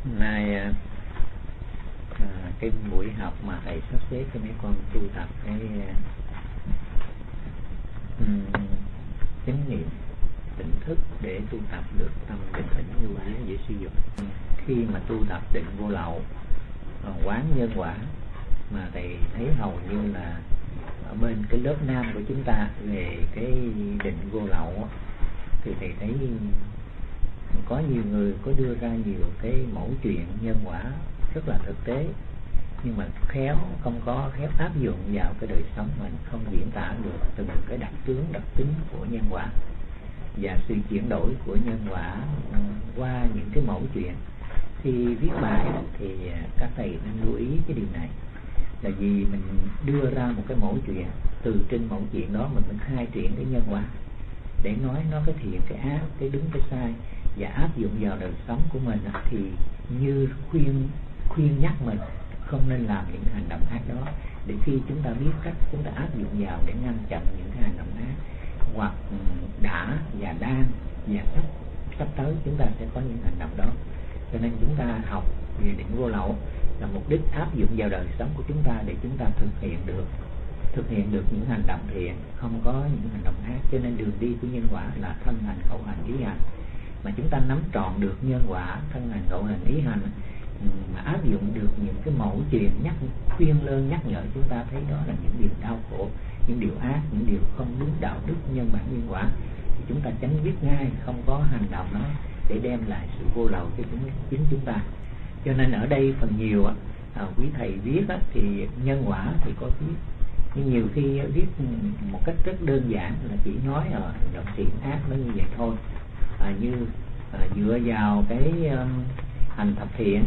Hôm nay cái buổi học mà thầy sắp xếp cho mấy con tu tập cái chánh niệm tỉnh thức để tu tập được tâm bình tĩnh như vậy dễ sử dụng. Khi mà tu tập định vô lậu, quán nhân quả, mà thầy thấy hầu như là ở bên cái lớp nam của chúng ta về cái định vô lậu thì thầy thấy có nhiều người có đưa ra nhiều cái mẫu chuyện nhân quả rất là thực tế, nhưng mà không có khéo áp dụng vào cái đời sống, mình không diễn tả được từng cái đặc tướng đặc tính của nhân quả và sự chuyển đổi của nhân quả qua những cái mẫu chuyện. Khi viết bài thì các thầy nên lưu ý cái điều này, là vì mình đưa ra một cái mẫu chuyện, từ trên mẫu chuyện đó mình mới khai triển cái nhân quả để nói nó cái thiện cái ác, cái đúng cái sai, và áp dụng vào đời sống của mình thì như khuyên nhắc mình không nên làm những hành động ác đó, để khi chúng ta biết cách chúng ta áp dụng vào để ngăn chặn những cái hành động ác, hoặc đã và đang và sắp tới chúng ta sẽ có những hành động đó. Cho nên chúng ta học về định vô lậu là mục đích áp dụng vào đời sống của chúng ta để chúng ta thực hiện được những hành động thiện, không có những hành động ác. Cho nên đường đi của nhân quả là thân hành, khẩu hành, ý hành. Mà chúng ta nắm trọn được nhân quả thân hành, khẩu hành, ý hành, mà áp dụng được những cái mẫu chuyện khuyên lơn nhắc nhở chúng ta thấy đó là những điều đau khổ, những điều ác, những điều không đúng đạo đức nhân bản nhân quả, thì chúng ta tránh biết ngay, không có hành động đó để đem lại sự vô lậu cho chính chúng ta. Cho nên ở đây phần nhiều quý thầy viết thì nhân quả thì có viết, nhưng nhiều khi viết một cách rất đơn giản là chỉ nói hành động thiện ác nó như vậy thôi, như dựa vào cái hành thập thiện,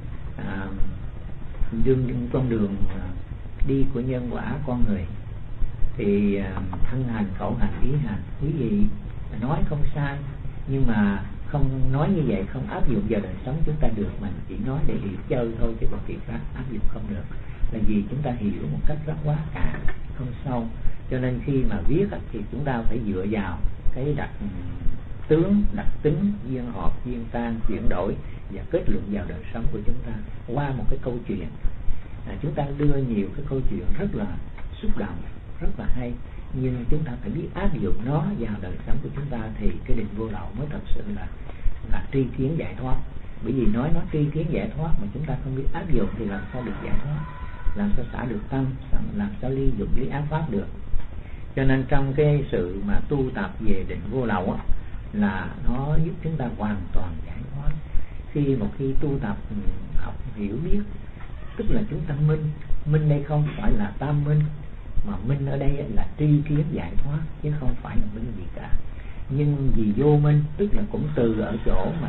đương con đường đi của nhân quả con người, thì thân hành, khẩu hành, ý hành. Quý vị nói không sai, nhưng mà không nói như vậy không áp dụng vào đời sống chúng ta được, mình chỉ nói để hiểu chơi thôi, chứ còn việc khác áp dụng không được, là vì chúng ta hiểu một cách rất quá cạn, không sâu. Cho nên khi mà viết thì chúng ta phải dựa vào cái đặc tướng, đặc tính, duyên hợp, duyên tan, chuyển đổi và kết luận vào đời sống của chúng ta qua một cái câu chuyện. Chúng ta đưa nhiều cái câu chuyện rất là xúc động, rất là hay, nhưng chúng ta phải biết áp dụng nó vào đời sống của chúng ta thì cái định vô lậu mới thật sự là tri kiến giải thoát. Bởi vì nói nó tri kiến giải thoát mà chúng ta không biết áp dụng thì làm sao được giải thoát, làm sao xả được tâm, làm sao ly dụng lý ác pháp được. Cho nên trong cái sự mà tu tập về định vô lậu là nó giúp chúng ta hoàn toàn giải thoát. Khi tu tập học hiểu biết, tức là chúng ta minh đây không phải là tam minh, mà minh ở đây là tri kiến giải thoát, chứ không phải là minh gì cả. Nhưng vì vô minh, tức là cũng từ ở chỗ mà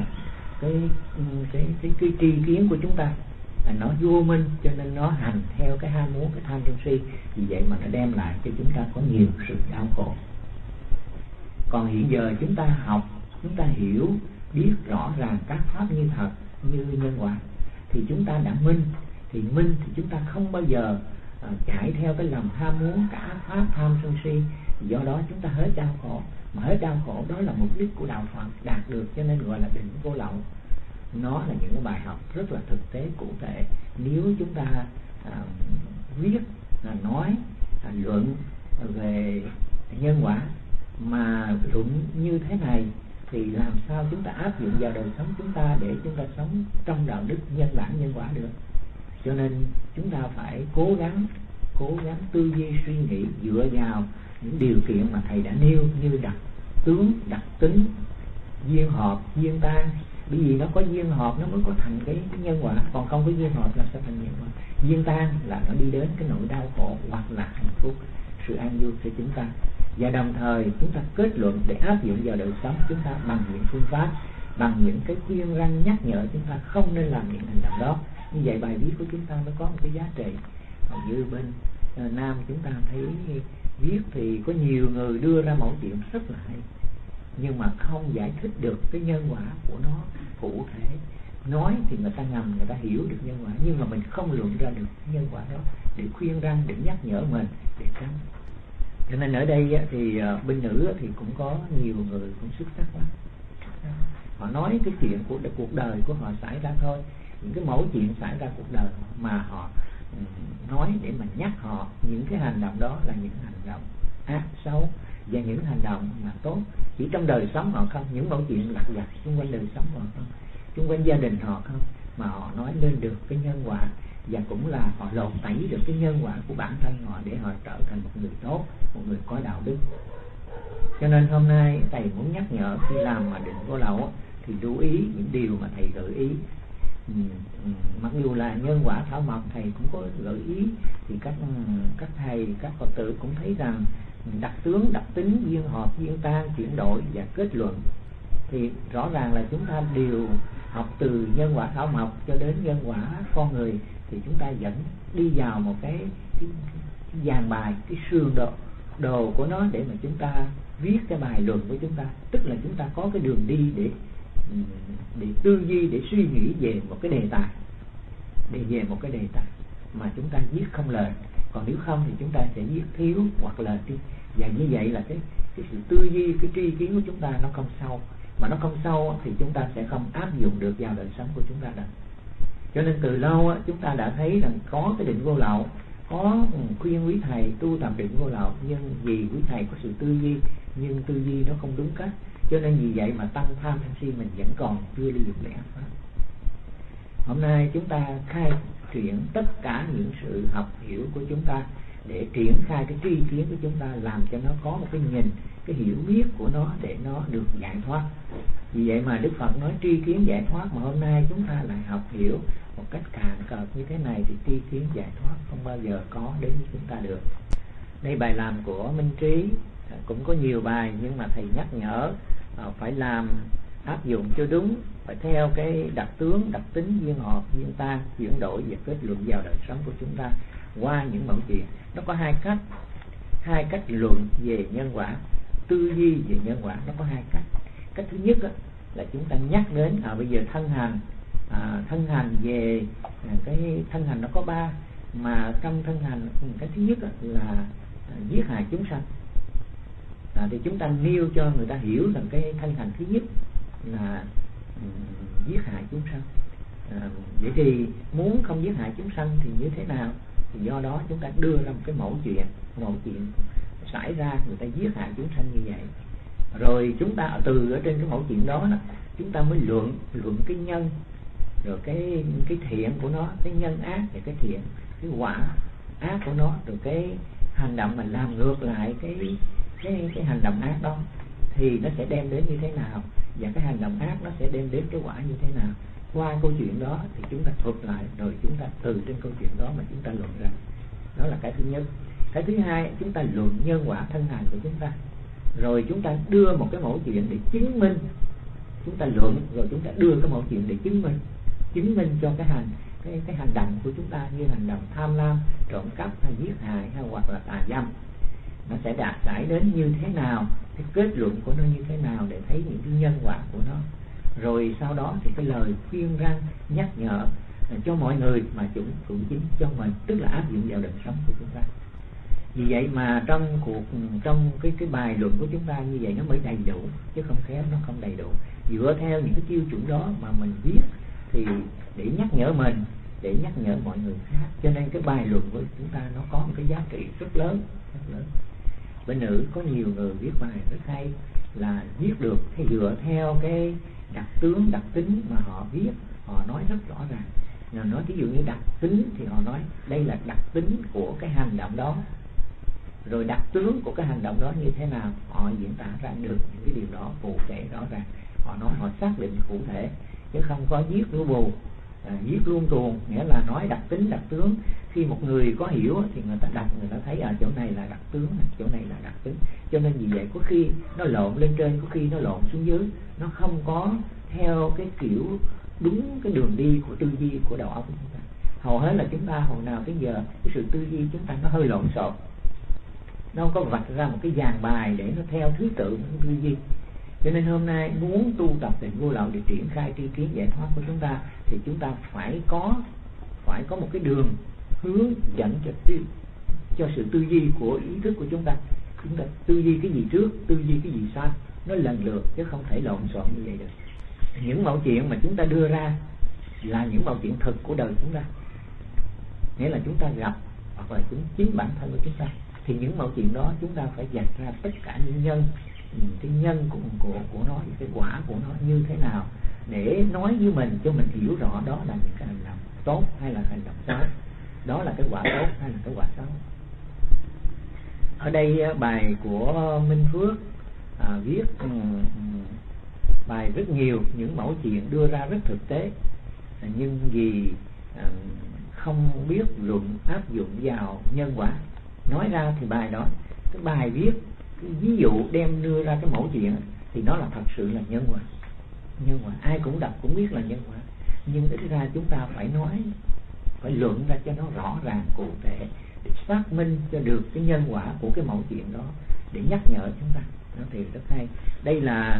cái tri kiến của chúng ta là nó vô minh, cho nên nó hành theo cái ham muốn, cái tham sân si, vì vậy mà nó đem lại cho chúng ta có nhiều sự đau khổ. Còn hiện giờ chúng ta học, chúng ta hiểu biết rõ ràng các pháp như thật, như nhân quả, thì chúng ta đã minh. Thì chúng ta không bao giờ chạy theo cái lòng ham muốn, cả pháp tham sân si, do đó chúng ta hết đau khổ. Mà hết đau khổ đó là mục đích của đạo Phật đạt được, cho nên gọi là định vô lậu. Nó là những cái bài học rất là thực tế cụ thể. Nếu chúng ta viết, nói, luận về nhân quả mà luận như thế này thì làm sao chúng ta áp dụng vào đời sống chúng ta để chúng ta sống trong đạo đức nhân bản nhân quả được. Cho nên chúng ta phải cố gắng tư duy suy nghĩ dựa vào những điều kiện mà thầy đã nêu, như đặc tướng, đặc tính, duyên hợp, duyên tan. Bởi vì nó có duyên hợp nó mới có thành cái nhân quả, còn không có duyên hợp là sẽ thành nhân quả. Duyên tan là nó đi đến cái nỗi đau khổ hoặc là hạnh phúc, sự an vui cho chúng ta. Và đồng thời chúng ta kết luận để áp dụng vào đời sống chúng ta bằng những phương pháp, bằng những cái khuyên răn nhắc nhở chúng ta không nên làm những hành động đó. Như vậy bài viết của chúng ta mới có một cái giá trị. Còn như bên Nam chúng ta thấy viết thì có nhiều người đưa ra mẫu chuyện rất là hay, nhưng mà không giải thích được cái nhân quả của nó cụ thể. Nói thì người ta ngầm, người ta hiểu được nhân quả, nhưng mà mình không luận ra được nhân quả đó để khuyên răn, để nhắc nhở mình để tránh. Cho nên ở đây thì bên nữ thì cũng có nhiều người cũng xuất sắc lắm. Họ nói cái chuyện của cuộc đời của họ xảy ra thôi, những cái mẫu chuyện xảy ra cuộc đời mà họ nói để mà nhắc họ những cái hành động đó là những hành động ác xấu và những hành động mà tốt chỉ trong đời sống họ không, những mẫu chuyện lặt vặt xung quanh đời sống họ không, xung quanh gia đình họ không, mà họ nói lên được cái nhân quả, và cũng là họ lột tẩy được cái nhân quả của bản thân họ để họ trở thành một người tốt, một người có đạo đức. Cho nên hôm nay thầy muốn nhắc nhở khi làm mà định vô lậu thì lưu ý những điều mà thầy gợi ý. Mặc dù là nhân quả thảo mộc thầy cũng có gợi ý, thì các thầy, các Phật tử cũng thấy rằng đặc tướng, đặc tính, duyên hợp, duyên tan, chuyển đổi và kết luận thì rõ ràng là chúng ta đều học từ nhân quả thảo mộc cho đến nhân quả con người, thì chúng ta vẫn đi vào một cái dàn bài, cái sườn đồ của nó để mà chúng ta viết cái bài luận của chúng ta. Tức là chúng ta có cái đường đi để tư duy, để suy nghĩ về một cái đề tài, mà chúng ta viết không lời. Còn nếu không thì chúng ta sẽ viết thiếu hoặc là đi, và như vậy là cái sự tư duy, cái tri kiến của chúng ta nó không sâu, mà nó không sâu thì chúng ta sẽ không áp dụng được vào đời sống của chúng ta đâu. Cho nên từ lâu chúng ta đã thấy rằng có cái định vô lậu, có khuyên quý thầy tu tập định vô lậu, nhưng vì quý thầy có sự tư duy, nhưng tư duy nó không đúng cách, cho nên vì vậy mà tăng tham sân si mình vẫn còn chưa đi được lẽ pháp. Hôm nay chúng ta khai triển tất cả những sự học hiểu của chúng ta để triển khai cái tri kiến của chúng ta, làm cho nó có một cái nhìn, cái hiểu biết của nó để nó được giải thoát. Vì vậy mà Đức Phật nói tri kiến giải thoát, mà hôm nay chúng ta lại học hiểu một cách cạn cợt như thế này thì tri kiến giải thoát không bao giờ có đến với chúng ta được. Đây bài làm của Minh Trí cũng có nhiều bài, nhưng mà thầy nhắc nhở phải làm áp dụng cho đúng, phải theo cái đặc tướng, đặc tính, duyên hợp, duyên tan, chuyển đổi và kết luận vào đời sống của chúng ta qua những mẫu chuyện. Nó có hai cách luận về nhân quả, tư duy về nhân quả. Nó có hai cách. Cách thứ nhất là chúng ta nhắc đến bây giờ thân hành về cái thân hành nó có ba, mà trong thân hành cái thứ nhất là giết hại chúng sanh. Thì chúng ta nêu cho người ta hiểu rằng cái thân hành thứ nhất là giết hại chúng sanh. Vậy thì muốn không giết hại chúng sanh thì như thế nào? Thì do đó chúng ta đưa ra một cái mẫu chuyện xảy ra người ta giết hại chúng sanh như vậy. Rồi chúng ta từ ở trên cái mẫu chuyện đó chúng ta mới luận cái nhân, rồi cái thiện của nó, cái nhân ác và cái thiện, cái quả ác của nó, rồi cái hành động mà làm ngược lại cái hành động ác đó thì nó sẽ đem đến như thế nào, và cái hành động ác nó sẽ đem đến cái quả như thế nào. Qua câu chuyện đó thì chúng ta thuật lại, rồi chúng ta từ trên câu chuyện đó mà chúng ta luận ra. Đó là cái thứ nhất. Cái thứ hai, chúng ta luận nhân quả thân hành của chúng ta, rồi chúng ta đưa một cái mẫu chuyện để chứng minh. Chúng ta luận rồi chúng ta đưa cái mẫu chuyện để chứng minh cho cái hành động của chúng ta, như hành động tham lam, trộm cắp hay giết hại hay hoặc là tà dâm, nó sẽ xảy đến như thế nào, cái kết luận của nó như thế nào để thấy những cái nhân quả của nó. Rồi sau đó thì cái lời khuyên răn nhắc nhở cho mọi người mà cũng chính cho mình, tức là áp dụng vào đời sống của chúng ta. Vì vậy mà trong cái bài luận của chúng ta như vậy nó mới đầy đủ, chứ không khéo nó không đầy đủ. Dựa theo những cái tiêu chuẩn đó mà mình viết thì để nhắc nhở mình, để nhắc nhở mọi người khác. Cho nên cái bài luận của chúng ta nó có một cái giá trị rất lớn. Bên nữ có nhiều người viết bài rất hay, là viết được hay dựa theo cái đặc tướng, đặc tính mà họ viết, họ nói rất rõ ràng. Nói ví dụ như đặc tính thì họ nói đây là đặc tính của cái hành động đó, rồi đặc tướng của cái hành động đó như thế nào, họ diễn tả ra được những cái điều đó cụ thể rõ ràng. Họ nói, họ xác định cụ thể, chứ không có viết lu bù, viết luôn tuồng, nghĩa là nói đặc tính, đặc tướng. Khi một người có hiểu thì người ta đọc, người ta thấy ở chỗ này là đặc tướng, chỗ này là đặc tính. Cho nên vì vậy có khi nó lộn lên trên, có khi nó lộn xuống dưới, nó không có theo cái kiểu đúng cái đường đi của tư duy của đầu óc của chúng ta. Hầu hết là chúng ta hồi nào tới giờ cái sự tư duy chúng ta nó hơi lộn xộn, nó không có vạch ra một cái dàn bài để nó theo thứ tự của tư duy. Cho nên hôm nay muốn tu tập định vô lậu để triển khai tri kiến giải thoát của chúng ta thì chúng ta phải có một cái đường hướng dẫn cho sự tư duy của ý thức của chúng ta. Chúng ta tư duy cái gì trước, tư duy cái gì sau, nó lần lượt chứ không thể lộn xộn như vậy được. Những mẫu chuyện mà chúng ta đưa ra là những mẫu chuyện thực của đời chúng ta, nghĩa là chúng ta gặp hoặc là chính bản thân của chúng ta, thì những mẫu chuyện đó chúng ta phải dạch ra tất cả những nhân, cái nhân của nó, cái quả của nó như thế nào, để nói với mình cho mình hiểu rõ đó là những cái hành động tốt hay là hành động xấu, đó là cái quả tốt hay là cái quả xấu. Ở đây bài của Minh Phước viết bài rất nhiều những mẫu chuyện đưa ra rất thực tế, nhưng vì không biết luận áp dụng vào nhân quả, nói ra thì bài đó, cái bài viết cái ví dụ đem đưa ra cái mẫu chuyện thì nó là thật sự là nhân quả. Nhân quả ai cũng đọc cũng biết là nhân quả, nhưng ít ra chúng ta phải nói, phải luận ra cho nó rõ ràng cụ thể, để xác minh cho được cái nhân quả của cái mẫu chuyện đó, để nhắc nhở chúng ta. Nó thì rất hay. Đây là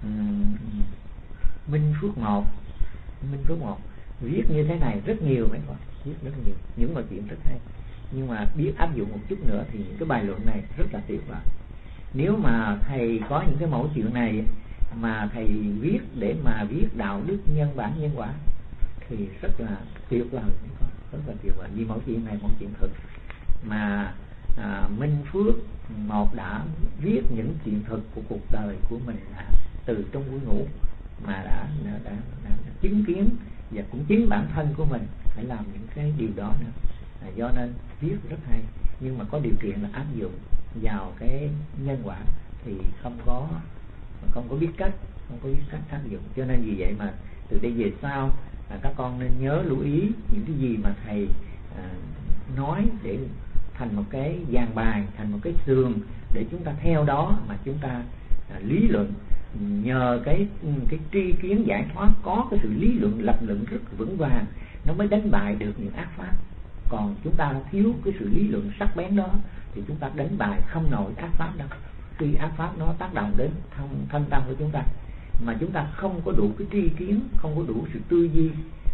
Minh Phước 1 viết như thế này rất nhiều mấy con, viết rất nhiều những mẫu chuyện rất hay, nhưng mà biết áp dụng một chút nữa thì những cái bài luận này rất là tuyệt vời. Nếu mà thầy có những cái mẫu chuyện này mà thầy viết để mà viết đạo đức nhân bản nhân quả thì rất là tuyệt vời, rất là tuyệt vời. Vì mẫu chuyện này mẫu chuyện thực mà Minh Phước 1 đã viết những chuyện thực của cuộc đời của mình, từ trong buổi ngủ mà đã chứng kiến, và cũng chính bản thân của mình phải làm những cái điều đó nữa. Do nên viết rất hay, nhưng mà có điều kiện là áp dụng vào cái nhân quả thì không có biết cách áp dụng. Cho nên vì vậy mà từ đây về sau các con nên nhớ lưu ý những cái gì mà thầy nói để thành một cái dàn bài, thành một cái xương để chúng ta theo đó mà chúng ta lý luận. Nhờ cái tri kiến giải thoát, có cái sự lý luận lập luận rất vững vàng, nó mới đánh bại được những ác pháp. Còn chúng ta thiếu cái sự lý luận sắc bén đó thì chúng ta đánh bại không nổi ác pháp đâu. Khi ác pháp nó tác động đến thân tâm của chúng ta mà chúng ta không có đủ cái tri kiến, không có đủ sự tư duy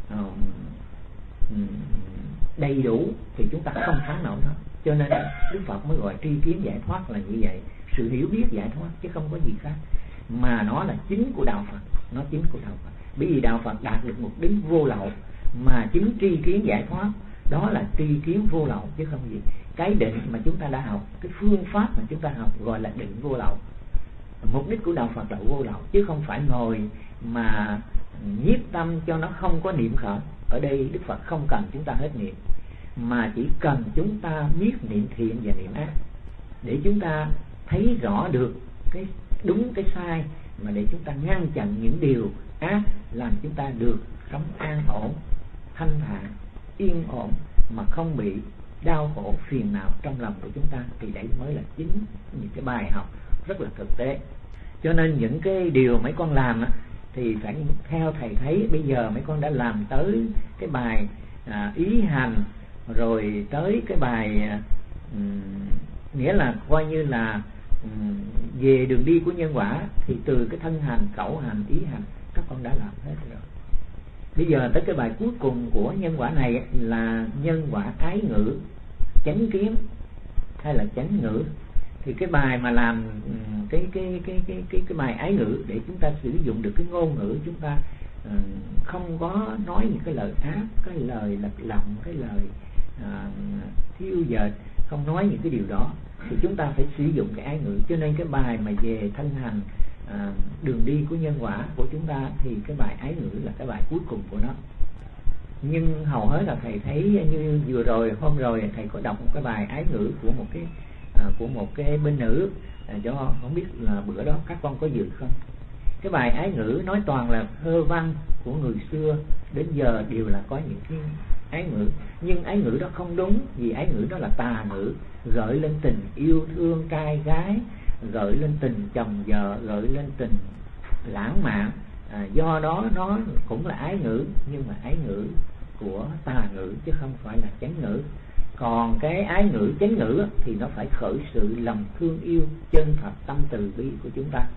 đầy đủ thì chúng ta không thắng nổi nó. Cho nên Đức Phật mới gọi tri kiến giải thoát là như vậy, sự hiểu biết giải thoát chứ không có gì khác, mà nó là chính của đạo Phật, nó chính của đạo Phật. Bởi vì đạo Phật đạt được mục đích vô lậu, mà chính tri kiến giải thoát đó là tri kiến vô lậu chứ không gì. Cái định mà chúng ta đã học, cái phương pháp mà chúng ta học gọi là định vô lậu. Mục đích của đạo Phật là vô lậu, chứ không phải ngồi mà nhiếp tâm cho nó không có niệm khởi. Ở đây Đức Phật không cần chúng ta hết niệm, mà chỉ cần chúng ta biết niệm thiện và niệm ác, để chúng ta thấy rõ được cái đúng cái sai, mà để chúng ta ngăn chặn những điều ác, làm chúng ta được sống an ổn, thanh thản, yên ổn, mà không bị đau khổ phiền não trong lòng của chúng ta. Thì đấy mới là chính những cái bài học rất là thực tế. Cho nên những cái điều mấy con làm thì phải theo thầy thấy bây giờ mấy con đã làm tới cái bài ý hành, rồi tới cái bài nghĩa là coi như là về đường đi của nhân quả, thì từ cái thân hành, khẩu hành, ý hành các con đã làm hết rồi. Bây giờ tới cái bài cuối cùng của nhân quả này là nhân quả ái ngữ, chánh kiến hay là chánh ngữ. Thì cái bài mà làm cái bài ái ngữ để chúng ta sử dụng được cái ngôn ngữ, chúng ta không có nói những cái lời ác, cái lời lật lọng, cái lời thiêu dệt, không nói những cái điều đó, thì chúng ta phải sử dụng cái ái ngữ. Cho nên cái bài mà về thân hành, đường đi của nhân quả của chúng ta thì cái bài ái ngữ là cái bài cuối cùng của nó. Nhưng hầu hết là thầy thấy như vừa rồi, hôm rồi thầy có đọc một cái bài ái ngữ của một cái bên nữ, cho không biết là bữa đó các con có dự không. Cái bài ái ngữ nói toàn là thơ văn của người xưa, đến giờ đều là có những cái ái ngữ, nhưng ái ngữ đó không đúng, vì ái ngữ đó là tà ngữ, gợi lên tình yêu thương trai gái, gợi lên tình chồng vợ, gợi lên tình lãng mạn. Do đó nó cũng là ái ngữ, nhưng mà ái ngữ của tà ngữ chứ không phải là chánh ngữ. Còn cái ái ngữ chánh ngữ thì nó phải khởi sự lòng thương yêu chân thật, tâm từ bi của chúng ta.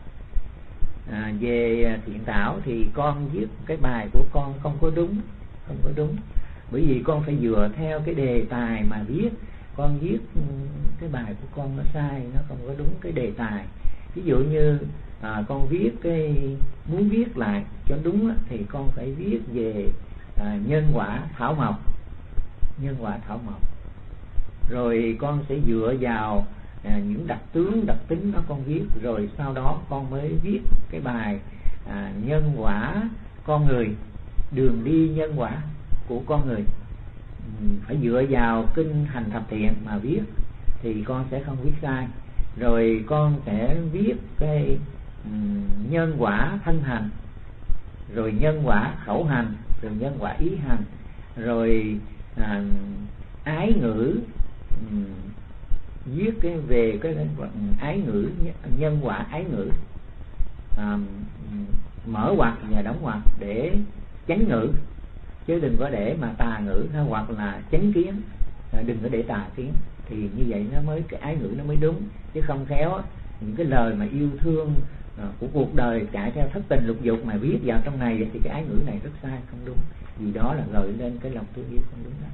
Về thiện thảo thì con viết cái bài của con không có đúng, bởi vì con phải dựa theo cái đề tài mà viết. Con viết cái bài của con nó sai, nó không có đúng cái đề tài. Ví dụ như con viết muốn viết lại cho đúng thì con phải viết về nhân quả thảo mộc. Nhân quả thảo mộc. Rồi con sẽ dựa vào những đặc tướng, đặc tính đó con viết. Rồi sau đó con mới viết cái bài nhân quả con người, đường đi nhân quả của con người. Phải dựa vào kinh hành thập thiện mà viết thì con sẽ không viết sai. Rồi con sẽ viết cái nhân quả thân hành, rồi nhân quả khẩu hành, rồi nhân quả ý hành, rồi ái ngữ, viết về cái ái ngữ, nhân quả ái ngữ, mở ngoặc và đóng ngoặc để chánh ngữ, chứ đừng có để mà tà ngữ hoặc là chánh kiến, đừng có để tà kiến. Thì như vậy nó mới, cái ái ngữ nó mới đúng, chứ không khéo những cái lời mà yêu thương của cuộc đời chạy theo thất tình lục dục mà viết vào trong này thì cái ái ngữ này rất sai, không đúng, vì đó là gợi lên cái lòng thương yêu không đúng đâu.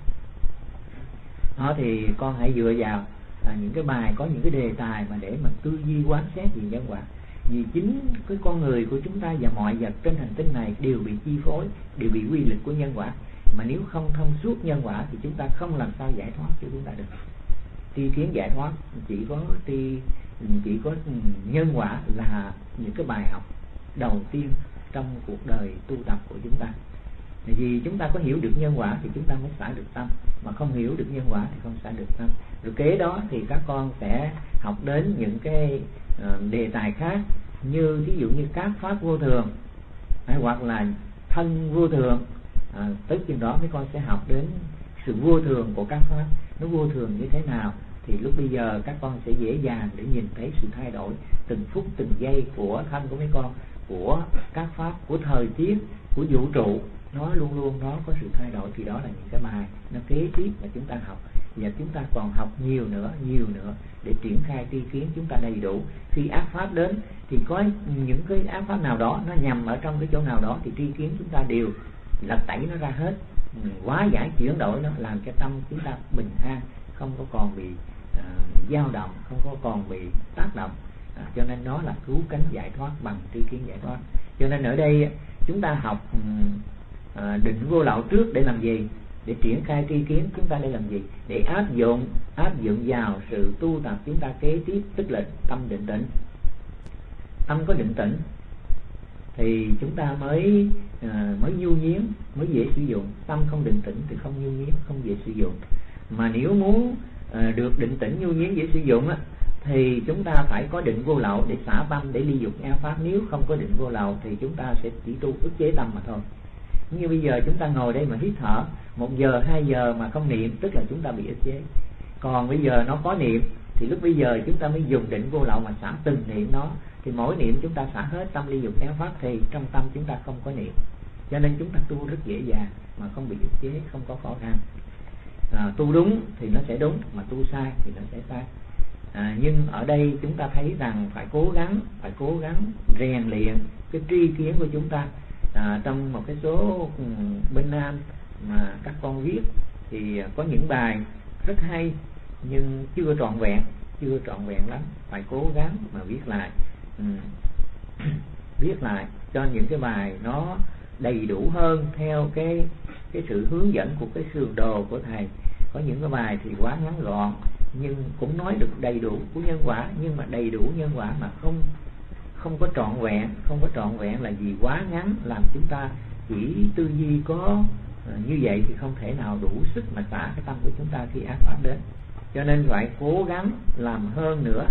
Đó thì con hãy dựa vào những cái bài có những cái đề tài mà để mà tư duy quán xét về nhân quả. Vì chính cái con người của chúng ta và mọi vật trên hành tinh này đều bị chi phối, đều bị quy luật của nhân quả. Mà nếu không thông suốt nhân quả thì chúng ta không làm sao giải thoát cho chúng ta được. Tri kiến giải thoát chỉ có nhân quả là những cái bài học đầu tiên trong cuộc đời tu tập của chúng ta. Vì chúng ta có hiểu được nhân quả thì chúng ta mới xả được tâm, mà không hiểu được nhân quả thì không xả được tâm. Rồi kế đó thì các con sẽ học đến những cái đề tài khác, như ví dụ như các pháp vô thường hoặc là thân vô thường. Tới chừng đó mấy con sẽ học đến sự vô thường của các pháp, nó vô thường như thế nào. Thì lúc bây giờ các con sẽ dễ dàng để nhìn thấy sự thay đổi từng phút từng giây của thân của mấy con, của các pháp, của thời tiết, của vũ trụ. Nó luôn luôn nó có sự thay đổi. Thì đó là những cái bài nó kế tiếp mà chúng ta học, và chúng ta còn học nhiều nữa để triển khai tri kiến chúng ta đầy đủ. Khi ác pháp đến thì có những cái ác pháp nào đó nó nhằm ở trong cái chỗ nào đó thì tri kiến chúng ta đều lật tẩy nó ra hết, hóa giải chuyển đổi nó, làm cho tâm chúng ta bình an, không có còn bị dao động, không có còn bị tác động. Cho nên nó là cứu cánh giải thoát bằng tri kiến giải thoát. Cho nên ở đây chúng ta học định vô lậu trước để làm gì? Để triển khai tri kiến chúng ta để làm gì? Để áp dụng vào sự tu tập chúng ta kế tiếp, tức là tâm định tĩnh. Tâm có định tĩnh thì chúng ta mới nhu nhiếm, mới dễ sử dụng. Tâm không định tĩnh thì không nhu nhiếm, không dễ sử dụng. Mà nếu muốn được định tĩnh, nhu nhiếm, dễ sử dụng thì chúng ta phải có định vô lậu để xả tâm, để ly dục ác pháp. Nếu không có định vô lậu thì chúng ta sẽ chỉ tu ức chế tâm mà thôi. Như bây giờ chúng ta ngồi đây mà hít thở 1 giờ 2 giờ mà không niệm, tức là chúng ta bị ức chế. Còn bây giờ nó có niệm thì lúc bây giờ chúng ta mới dùng định vô lậu mà xả từng niệm nó. Thì mỗi niệm chúng ta xả hết tâm ly dục ác pháp thì trong tâm chúng ta không có niệm. Cho nên chúng ta tu rất dễ dàng mà không bị ức chế, không có khó khăn. Tu đúng thì nó sẽ đúng, mà tu sai thì nó sẽ sai. Nhưng ở đây chúng ta thấy rằng phải cố gắng rèn luyện cái tri kiến của chúng ta. Trong một cái số bên Nam mà các con viết thì có những bài rất hay nhưng chưa trọn vẹn lắm. Phải cố gắng mà viết lại cho những cái bài nó đầy đủ hơn theo cái sự hướng dẫn của cái sườn đồ của thầy. Có những cái bài thì quá ngắn gọn nhưng cũng nói được đầy đủ của nhân quả, nhưng mà đầy đủ nhân quả mà không có trọn vẹn. Không có trọn vẹn là vì quá ngắn, làm chúng ta chỉ tư duy có như vậy thì không thể nào đủ sức mà xả cái tâm của chúng ta khi ác pháp đến. Cho nên phải cố gắng làm hơn nữa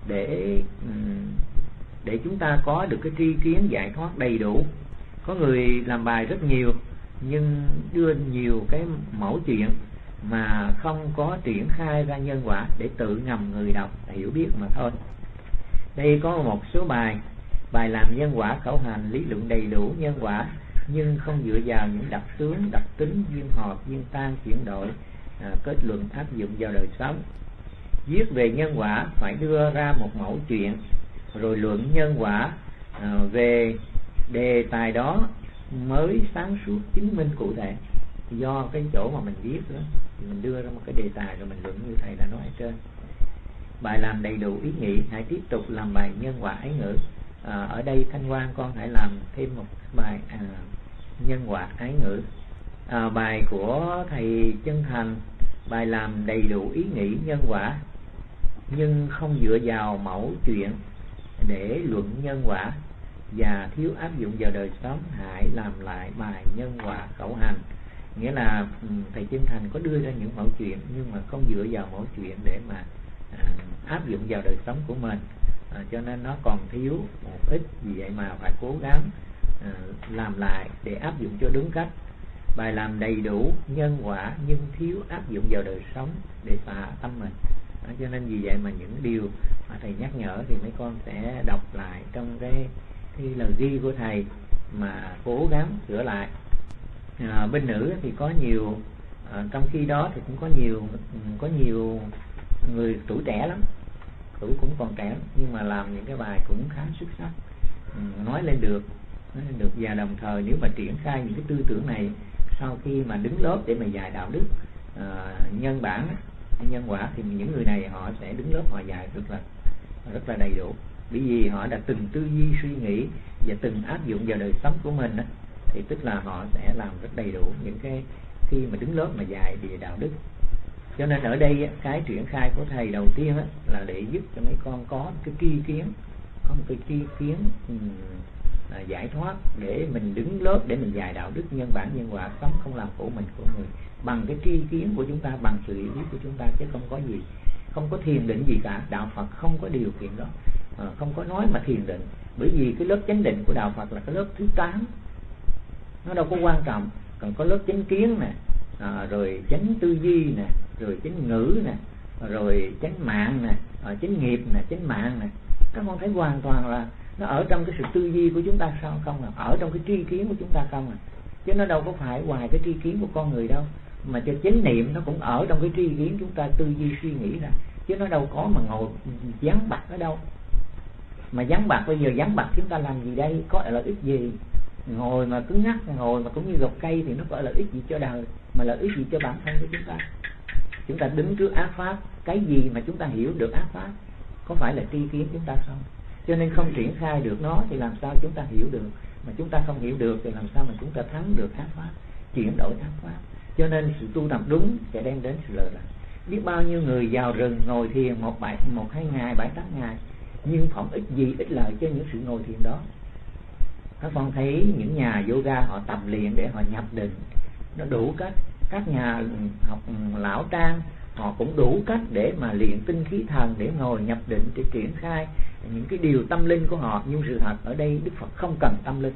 để chúng ta có được cái tri kiến giải thoát đầy đủ. Có người làm bài rất nhiều nhưng đưa nhiều cái mẫu chuyện mà không có triển khai ra nhân quả để tự ngầm người đọc hiểu biết mà thôi. Đây có một số bài làm nhân quả khẩu hành, lý luận đầy đủ nhân quả nhưng không dựa vào những đặc tướng, đặc tính, duyên hợp, duyên tan, chuyển đổi, kết luận áp dụng vào đời sống. Viết về nhân quả phải đưa ra một mẫu chuyện rồi luận nhân quả về đề tài đó mới sáng suốt chứng minh cụ thể. Do cái chỗ mà mình viết đó thì mình đưa ra một cái đề tài rồi mình luận như thầy đã nói ở trên. Bài làm đầy đủ ý nghĩ, hãy tiếp tục làm bài nhân quả ái ngữ. Ở đây Thanh Quang con hãy làm thêm một bài nhân quả ái ngữ. Bài của thầy Chân Thành, bài làm đầy đủ ý nghĩ nhân quả nhưng không dựa vào mẫu chuyện để luận nhân quả và thiếu áp dụng vào đời sống. Hãy làm lại bài nhân quả khẩu hành. Nghĩa là thầy Chân Thành có đưa ra những mẫu chuyện nhưng mà không dựa vào mẫu chuyện để mà áp dụng vào đời sống của mình, cho nên nó còn thiếu một ít. Vì vậy mà phải cố gắng làm lại để áp dụng cho đúng cách. Bài làm đầy đủ nhân quả nhưng thiếu áp dụng vào đời sống để xả tâm mình. Cho nên vì vậy mà những điều mà thầy nhắc nhở thì mấy con sẽ đọc lại trong cái lời ghi của thầy mà cố gắng sửa lại. Bên nữ thì có nhiều, trong khi đó thì cũng có nhiều người tuổi trẻ lắm, tuổi cũng còn trẻ nhưng mà làm những cái bài cũng khá xuất sắc, nói lên được. Và đồng thời nếu mà triển khai những cái tư tưởng này sau khi mà đứng lớp để mà dạy đạo đức nhân bản, nhân quả, thì những người này họ sẽ đứng lớp họ dạy rất là đầy đủ, bởi vì họ đã từng tư duy suy nghĩ và từng áp dụng vào đời sống của mình đó, thì tức là họ sẽ làm rất đầy đủ những cái khi mà đứng lớp mà dạy về đạo đức. Cho nên ở đây cái triển khai của thầy đầu tiên là để giúp cho mấy con có một cái tri kiến, giải thoát để mình đứng lớp để mình dạy đạo đức nhân bản nhân quả, sống không làm khổ mình của người, bằng cái tri kiến của chúng ta, bằng sự hiểu biết của chúng ta, chứ không có gì, không có thiền định gì cả. Đạo Phật không có điều kiện đó, không có nói mà thiền định, bởi vì cái lớp chánh định của đạo Phật là cái lớp thứ 8, nó đâu có quan trọng. Còn có lớp chánh kiến nè, rồi chánh tư duy nè, rồi chánh ngữ nè, rồi chánh mạng nè, chánh nghiệp nè, chánh mạng nè. Các con thấy hoàn toàn là nó ở trong cái sự tư duy của chúng ta sao không à? Ở trong cái tri kiến của chúng ta không à? Chứ nó đâu có phải ngoài cái tri kiến của con người đâu. Mà cho chánh niệm nó cũng ở trong cái tri kiến chúng ta tư duy suy nghĩ ra, chứ nó đâu có mà ngồi vắng bặt ở đâu. Mà vắng bặt, bây giờ vắng bặt chúng ta làm gì đây? Có lợi ích gì? Ngồi mà cứng nhắc, ngồi mà cũng như gọt cây thì nó có lợi ích gì cho đời, mà lợi ích gì cho bản thân của chúng ta? Chúng ta đứng trước ác pháp, cái gì mà chúng ta hiểu được ác pháp? Có phải là tri kiến chúng ta không? Cho nên không triển khai được nó thì làm sao chúng ta hiểu được? Mà chúng ta không hiểu được thì làm sao mà chúng ta thắng được ác pháp, chuyển đổi ác pháp? Cho nên sự tu tập đúng sẽ đem đến sự lợi lạc. Biết bao nhiêu người vào rừng ngồi thiền 1-2 ngày, 7-8 ngày, nhưng không ích gì, ích lợi cho những sự ngồi thiền đó. Các con thấy những nhà yoga họ tập luyện để họ nhập định, nó đủ cách. Các nhà học lão trang họ cũng đủ cách để mà luyện tinh khí thần, để ngồi nhập định, để triển khai những cái điều tâm linh của họ. Nhưng sự thật ở đây Đức Phật không cần tâm linh,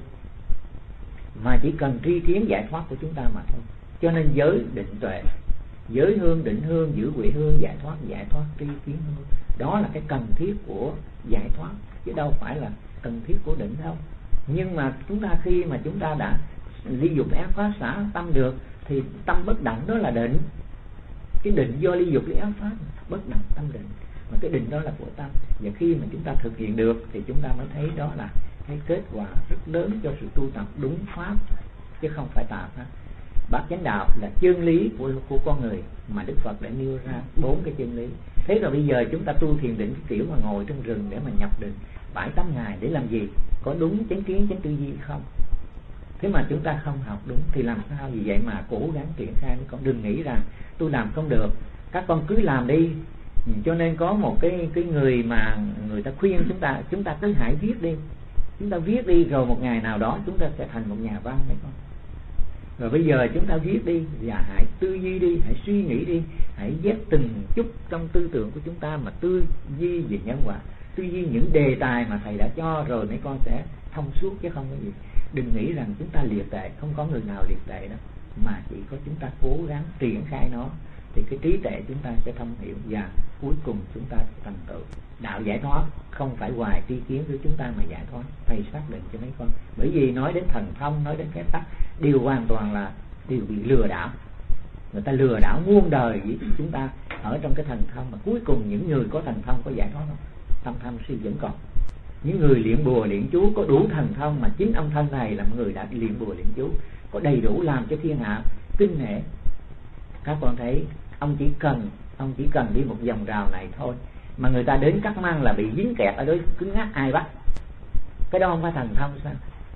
mà chỉ cần tri kiến giải thoát của chúng ta mà thôi. Cho nên giới định tuệ, giới hương định hương, giữ huệ hương, giải thoát tri kiến hương, đó là cái cần thiết của giải thoát, chứ đâu phải là cần thiết của định đâu. Nhưng mà chúng ta khi mà chúng ta đã ly dục ác pháp xả tâm được thì tâm bất động đó là định. Cái định do ly dục ly ác pháp, bất động tâm định, mà cái định đó là của tâm. Và khi mà chúng ta thực hiện được thì chúng ta mới thấy đó là cái kết quả rất lớn cho sự tu tập đúng pháp, chứ không phải tà pháp. Bát chánh đạo là chân lý của con người mà Đức Phật đã nêu ra 4 cái chân lý. Thế rồi bây giờ chúng ta tu thiền định cái kiểu mà ngồi trong rừng để mà nhập định 7-8 ngày để làm gì? Có đúng chánh kiến, chánh tư duy không? Thế mà chúng ta không học đúng thì làm sao? Vì vậy mà cố gắng triển khai. Con đừng nghĩ rằng tôi làm không được, các con cứ làm đi. Cho nên có một cái người mà người ta khuyên chúng ta cứ hãy viết đi. Chúng ta viết đi rồi một ngày nào đó chúng ta sẽ thành một nhà văn đấy con. Rồi bây giờ chúng ta viết đi và hãy tư duy đi, hãy suy nghĩ đi, hãy ghép từng chút trong tư tưởng của chúng ta mà tư duy về nhân quả, tư duy những đề tài mà thầy đã cho rồi mấy con sẽ thông suốt chứ không có gì. Đừng nghĩ rằng chúng ta liệt tệ, không có người nào liệt tệ đó, mà chỉ có chúng ta cố gắng triển khai nó thì cái trí tuệ chúng ta sẽ thông hiểu và cuối cùng chúng ta sẽ thành tựu đạo giải thoát. Không phải hoài tri kiến của chúng ta mà giải thoát, thầy xác định cho mấy con. Bởi vì nói đến thần thông, nói đến phép tắc, đều hoàn toàn là đều bị lừa đảo. Người ta lừa đảo muôn đời với chúng ta ở trong cái thần thông, mà cuối cùng những người có thần thông có giải thoát không? Tâm tham si vẫn còn. Những người luyện bùa luyện chú có đủ thần thông, mà chính ông thân này là người đã luyện bùa luyện chú, có đầy đủ làm cho thiên hạ kinh nể. Các con thấy ông chỉ cần đi một vòng rào này thôi mà người ta đến cắt mang là bị dính kẹt ở đó cứng ngắc, ai bắt? Cái đó không phải thần thông sao?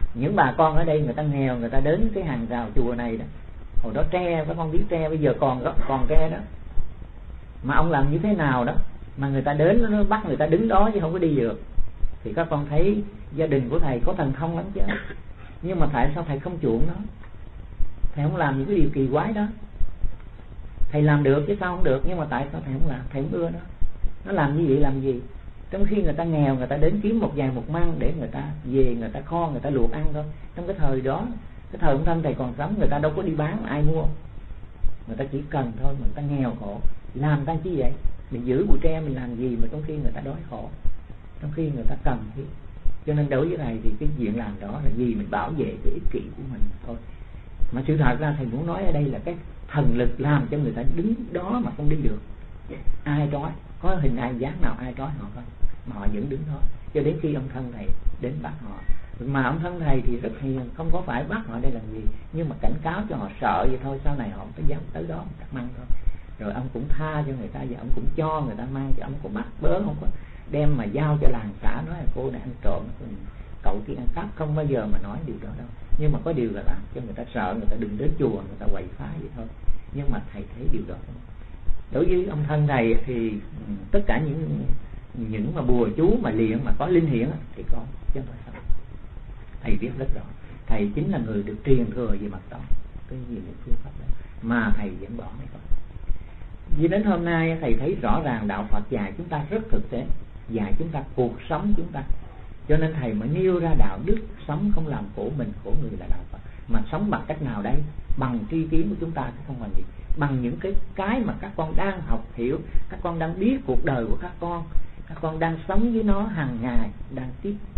Những bà con ở đây người ta nghèo, người ta đến cái hàng rào chùa này đó, hồi đó tre, các con biết tre bây giờ còn tre đó, mà ông làm như thế nào đó mà người ta đến nó bắt người ta đứng đó chứ không có đi được. Thì các con thấy gia đình của thầy có thần thông lắm chứ, nhưng mà tại sao thầy không chuộng nó? Thầy không làm những cái điều kỳ quái đó. Thầy làm được chứ sao không được, nhưng mà tại sao thầy không làm? Thầy không ưa nó. Nó làm như vậy làm gì? Trong khi người ta nghèo, người ta đến kiếm một vài một măng để người ta về, người ta kho, người ta luộc ăn thôi. Trong cái thời đó, cái thời ông thân thầy còn sống, người ta đâu có đi bán, ai mua. Người ta chỉ cần thôi, người ta nghèo khổ. Làm ta chi vậy? Mình giữ bụi tre mình làm gì mà trong khi người ta đói khổ, trong khi người ta cần thiết. Cho nên đối với thầy thì cái chuyện làm đó là gì? Mình bảo vệ cái ích kỷ của mình thôi. Mà sự thật ra thầy muốn nói ở đây là cái thần lực làm cho người ta đứng đó mà không đi được. Ai trói? Có hình ai dáng nào ai trói họ không? Mà họ vẫn đứng đó cho đến khi ông thân thầy đến bắt họ. Mà ông thân thầy thì rất hiền, không có phải bắt họ đây làm gì, nhưng mà cảnh cáo cho họ sợ vậy thôi, sau này họ không có dám tới đó cắt măng thôi. Rồi ông cũng tha cho người ta, và ông cũng cho người ta mang, chứ ông cũng bắt bớ, không có đem mà giao cho làng xã nói là cô này ăn trộm, cậu kia ăn cắp, không bao giờ mà nói điều đó đâu. Nhưng mà có điều là làm cho người ta sợ, người ta đừng đến chùa, người ta quậy phá vậy thôi. Nhưng mà thầy thấy điều đó không? Đối với ông thân thầy thì tất cả những mà bùa chú mà liền mà có linh hiển thì có, chứ không phải không. Thầy biết rất rõ, thầy chính là người được truyền thừa về mặt đó cái gì một phương pháp đó mà thầy vẫn bỏ mấy con. Vì đến hôm nay thầy thấy rõ ràng đạo Phật dạy chúng ta rất thực tế, dạy chúng ta cuộc sống chúng ta, cho nên thầy mới nêu ra đạo đức sống không làm khổ mình khổ người là đạo Phật. Mà sống bằng cách nào đây? Bằng tri kiến của chúng ta, chứ không bằng gì. Bằng những cái mà các con đang học hiểu, các con đang biết cuộc đời của các con đang sống với nó hàng ngày, đang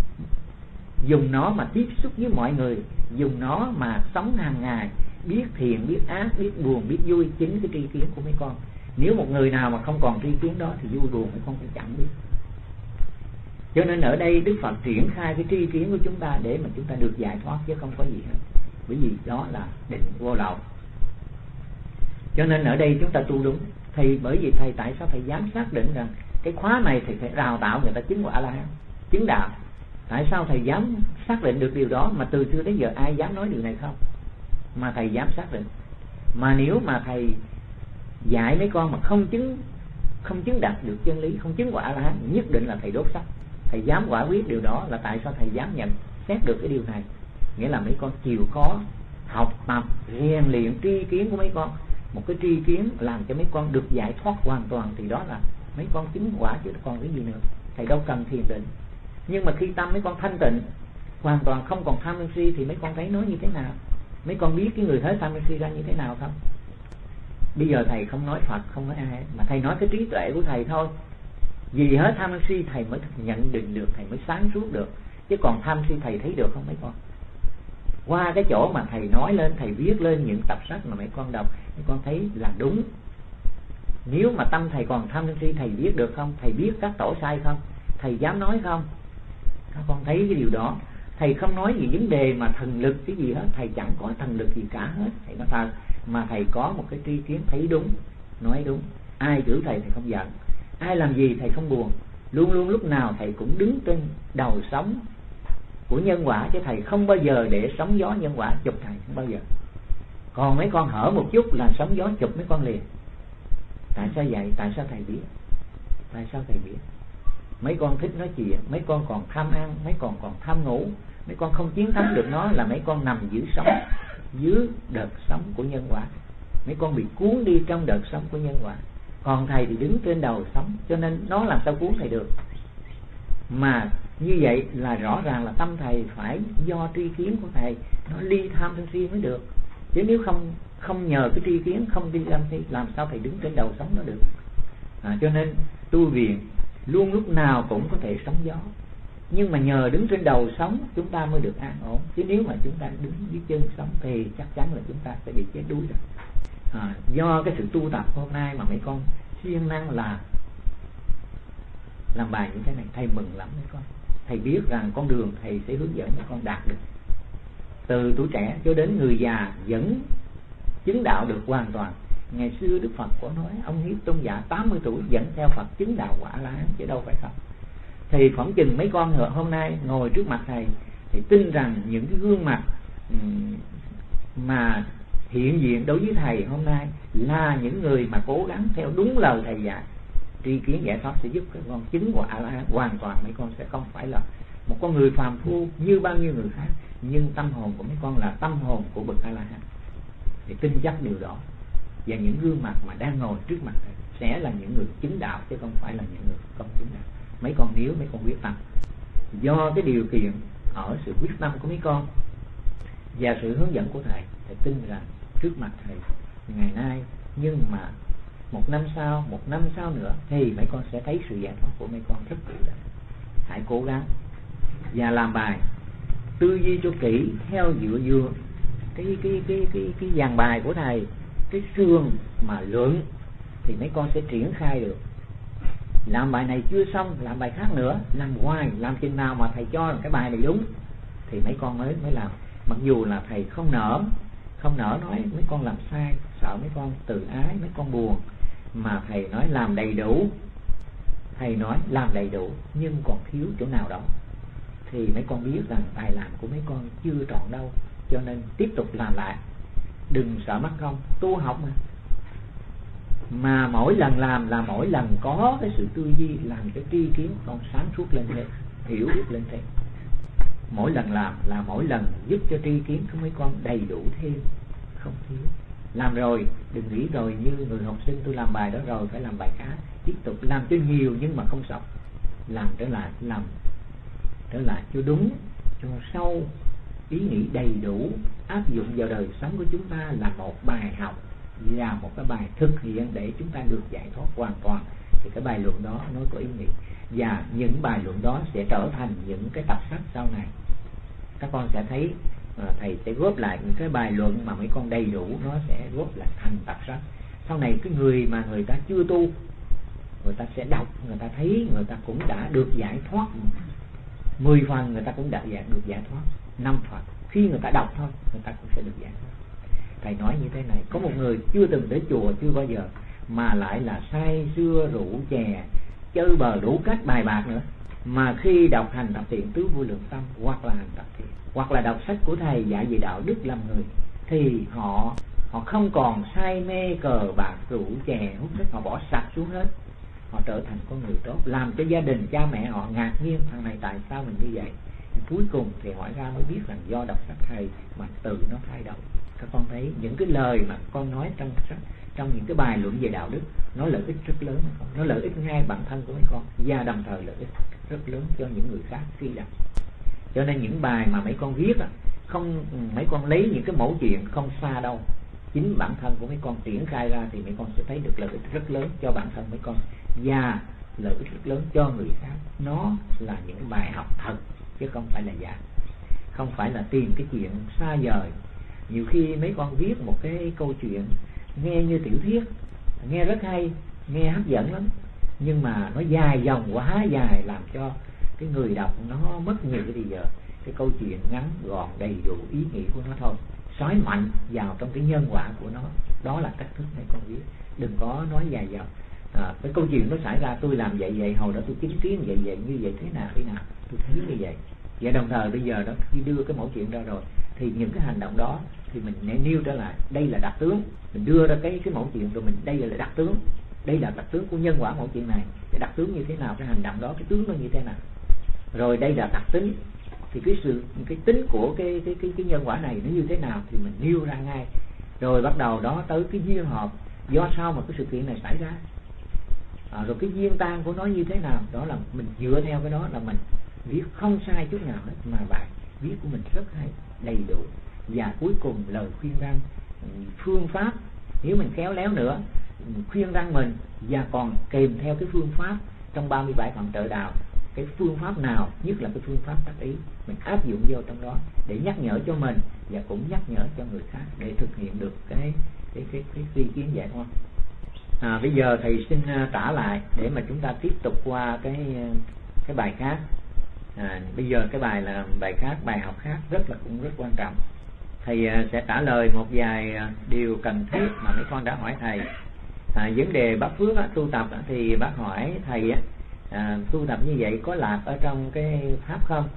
dùng nó mà tiếp xúc với mọi người, dùng nó mà sống hàng ngày, biết thiện, biết ác, biết buồn, biết vui, chính cái tri kiến của mấy con. Nếu một người nào mà không còn tri kiến đó thì vui buồn mấy con cũng chẳng biết. Cho nên ở đây Đức Phật triển khai cái tri kiến của chúng ta để mà chúng ta được giải thoát, chứ không có gì hết. Bởi vì đó là định vô lậu. Cho nên ở đây chúng ta tu đúng. Thì bởi vì thầy, tại sao thầy dám xác định rằng cái khóa này thì phải đào tạo người ta chứng quả La Hán, chứng đạo? Tại sao thầy dám xác định được điều đó mà từ xưa đến giờ ai dám nói điều này không? Mà thầy dám xác định. Mà nếu mà thầy dạy mấy con mà không chứng đạt được chân lý, không chứng quả La Hán, nhất định là thầy đốt sách. Thầy dám quả quyết điều đó là tại sao thầy dám nhận xét được cái điều này. Nghĩa là mấy con chịu khó học tập rèn luyện tri kiến của mấy con, một cái tri kiến làm cho mấy con được giải thoát hoàn toàn, thì đó là mấy con chứng quả chứ còn cái gì nữa. Thầy đâu cần thiền định. Nhưng mà khi tâm mấy con thanh tịnh, hoàn toàn không còn tham sân si, thì mấy con thấy nó như thế nào? Mấy con biết cái người hết tham sân si ra như thế nào không? Bây giờ thầy không nói Phật, không nói ai, mà thầy nói cái trí tuệ của thầy thôi. Vì hết tham sân si thầy mới nhận định được, thầy mới sáng suốt được. Chứ còn tham si thầy thấy được không mấy con? Qua cái chỗ mà thầy nói lên, thầy viết lên những tập sách mà mấy con đọc, mấy con thấy là đúng. Nếu mà tâm thầy còn tham sân si, thầy biết được không? Thầy biết các tổ sai không? Thầy dám nói không? Các con thấy cái điều đó. Thầy không nói gì vấn đề mà thần lực cái gì hết, thầy chẳng có thần lực gì cả hết. Thầy nói thật, mà thầy có một cái tri kiến thấy đúng, nói đúng. Ai chửi thầy không giận, ai làm gì thầy không buồn. Luôn luôn lúc nào thầy cũng đứng trên đầu sóng của nhân quả, chứ thầy không bao giờ để sóng gió nhân quả chụp thầy, không bao giờ. Còn mấy con hở một chút là sóng gió chụp mấy con liền. Tại sao vậy? Tại sao thầy biết? Tại sao thầy biết? Mấy con thích nói chuyện, mấy con còn tham ăn, mấy con còn tham ngủ, mấy con không chiến thắng được nó là mấy con nằm dưới đợt sóng của nhân quả. Mấy con bị cuốn đi trong đợt sóng của nhân quả. Còn thầy thì đứng trên đầu sóng, cho nên nó làm sao cuốn thầy được. Mà như vậy là rõ ràng là tâm thầy phải do tri kiến của thầy nó ly tham sân si mới được. Chứ nếu không nhờ cái tri kiến, không đi tham si, làm sao thầy đứng trên đầu sóng nó được. Cho nên tu viện luôn lúc nào cũng có thể sóng gió, nhưng mà nhờ đứng trên đầu sóng chúng ta mới được an ổn. Chứ nếu mà chúng ta đứng dưới chân sóng thì chắc chắn là chúng ta sẽ bị chết đuối rồi. Do cái sự tu tập hôm nay mà mấy con siêng năng là làm bài như thế này, thầy mừng lắm mấy con. Thầy biết rằng con đường thầy sẽ hướng dẫn mấy con đạt được, từ tuổi trẻ cho đến người già vẫn chứng đạo được hoàn toàn. Ngày xưa Đức Phật có nói ông Hiếp Tôn Giả 80 tuổi vẫn theo Phật chứng đạo quả La Hán, chứ đâu phải không. Thì phỏng chừng mấy con hôm nay ngồi trước mặt thầy thì tin rằng những cái gương mặt mà hiện diện đối với thầy hôm nay là những người mà cố gắng theo đúng lời thầy dạy. Tri kiến giải thoát sẽ giúp các con chứng quả A-la-hán hoàn toàn. Mấy con sẽ không phải là một con người phàm phu như bao nhiêu người khác, nhưng tâm hồn của mấy con là tâm hồn của bậc A-la-hán. Thì tin chắc điều đó. Và những gương mặt mà đang ngồi trước mặt thầy sẽ là những người chứng đạo, chứ không phải là những người không chứng đạo. Mấy con nếu mấy con quyết tâm, do cái điều kiện ở sự quyết tâm của mấy con và sự hướng dẫn của thầy tin rằng trước mặt thầy ngày nay, nhưng mà một năm sau nữa thì mấy con sẽ thấy sự giải thoát của mấy con rất cụ thể. Hãy cố gắng và làm bài, tư duy cho kỹ theo dựa cái dàn bài của thầy, cái xương mà luận thì mấy con sẽ triển khai được. Làm bài này chưa xong, làm bài khác nữa, làm hoài, làm chừng nào mà thầy cho cái bài này đúng thì mấy con mới làm. Mặc dù là thầy không nỡ nói mấy con làm sai, sợ mấy con tự ái, mấy con buồn, mà thầy nói làm đầy đủ. Thầy nói làm đầy đủ nhưng còn thiếu chỗ nào đó thì mấy con biết rằng tài làm của mấy con chưa trọn đâu, cho nên tiếp tục làm lại. Đừng sợ mất công, tu học mà mỗi lần làm là mỗi lần có cái sự tư duy, làm cho tri kiến con sáng suốt lên thêm, hiểu biết lên thêm. Mỗi lần làm là mỗi lần giúp cho tri kiến của mấy con đầy đủ thêm, không thiếu. Làm rồi đừng nghĩ rồi như người học sinh tôi làm bài đó rồi phải làm bài khác, tiếp tục làm cho nhiều nhưng mà không sọc. Làm trở lại cho đúng, cho sâu, ý nghĩ đầy đủ, áp dụng vào đời sống của chúng ta là một bài học và một cái bài thực hiện để chúng ta được giải thoát hoàn toàn. Thì cái bài luận đó nó có ý nghĩa, và những bài luận đó sẽ trở thành những cái tập sách sau này. Các con sẽ thấy thầy sẽ góp lại những cái bài luận mà mấy con đầy đủ, nó sẽ góp lại thành tập sách. Sau này cái người mà người ta chưa tu, người ta sẽ đọc, người ta thấy người ta cũng đã được giải thoát 10 phần, người ta cũng đã được giải thoát 5 phần. Khi người ta đọc thôi, người ta cũng sẽ được giải thoát. Thầy nói như thế này, có một người chưa từng tới chùa chưa bao giờ, mà lại là say sưa rượu chè, chơi bờ đủ cách bài bạc nữa, mà khi đọc hành tập thiện tứ vô lượng tâm, hoặc là hành tập thiện, hoặc là đọc sách của thầy dạy về đạo đức làm người, thì họ không còn say mê cờ bạc rượu chè hút thuốc, họ bỏ sạch xuống hết. Họ trở thành con người tốt, làm cho gia đình cha mẹ họ ngạc nhiên, thằng này tại sao mình như vậy. Cuối cùng thì hỏi ra mới biết rằng do đọc sách thầy mà tự nó thay đổi. Các con thấy những cái lời mà con nói trong sách, trong những cái bài luận về đạo đức, nó lợi ích rất lớn. Nó lợi ích ngay bản thân của mấy con, và đồng thời lợi ích rất lớn cho những người khác khi đọc. Cho nên những bài mà mấy con viết không, mấy con lấy những cái mẫu chuyện không xa đâu, chính bản thân của mấy con triển khai ra thì mấy con sẽ thấy được lợi ích rất lớn cho bản thân mấy con và lợi ích rất lớn cho người khác. Nó là những bài học thật chứ không phải là giả, không phải là tìm cái chuyện xa vời. Nhiều khi mấy con viết một cái câu chuyện nghe như tiểu thuyết, nghe rất hay, nghe hấp dẫn lắm, nhưng mà nó dài dòng quá dài, làm cho cái người đọc nó mất nhiều cái thì giờ. Cái câu chuyện ngắn gọn đầy đủ ý nghĩa của nó thôi, sói mạnh vào trong cái nhân quả của nó. Đó là cách thức mấy con viết, đừng có nói dài dòng. Cái câu chuyện nó xảy ra, tôi làm vậy hồi đó tôi chứng kiến vậy như vậy thế nào tôi thấy như vậy. Và đồng thời bây giờ đó, khi đưa cái mẫu chuyện ra rồi thì những cái hành động đó thì mình nêu trở lại, đây là đặc tướng. Mình đưa ra cái mẫu chuyện rồi mình, đây là đặc tướng, đây là đặc tướng của nhân quả mẫu chuyện này, cái đặc tướng như thế nào, cái hành động đó, cái tướng nó như thế nào. Rồi đây là đặc tính, thì cái tính của cái nhân quả này nó như thế nào thì mình nêu ra ngay. Rồi bắt đầu đó tới cái duyên hợp, do sao mà cái sự kiện này xảy ra, rồi cái duyên tan của nó như thế nào. Đó là mình dựa theo cái đó là mình viết không sai chút nào hết, mà bài viết của mình rất hay, đầy đủ. Và cuối cùng lời khuyên răn, phương pháp, nếu mình khéo léo nữa, khuyên răn mình và còn kèm theo cái phương pháp trong 37 phần trợ đạo. Cái phương pháp nào, nhất là cái phương pháp tác ý, mình áp dụng vô trong đó để nhắc nhở cho mình và cũng nhắc nhở cho người khác để thực hiện được cái tri kiến giải thoát. Bây giờ thầy xin trả lại để mà chúng ta tiếp tục qua cái bài khác. Bây giờ cái bài là bài khác, bài học khác cũng rất quan trọng. Thầy sẽ trả lời một vài điều cần thiết mà mấy con đã hỏi thầy. Vấn đề bác Phước tu tập thì bác hỏi thầy tu tập như vậy có lạc ở trong cái pháp không?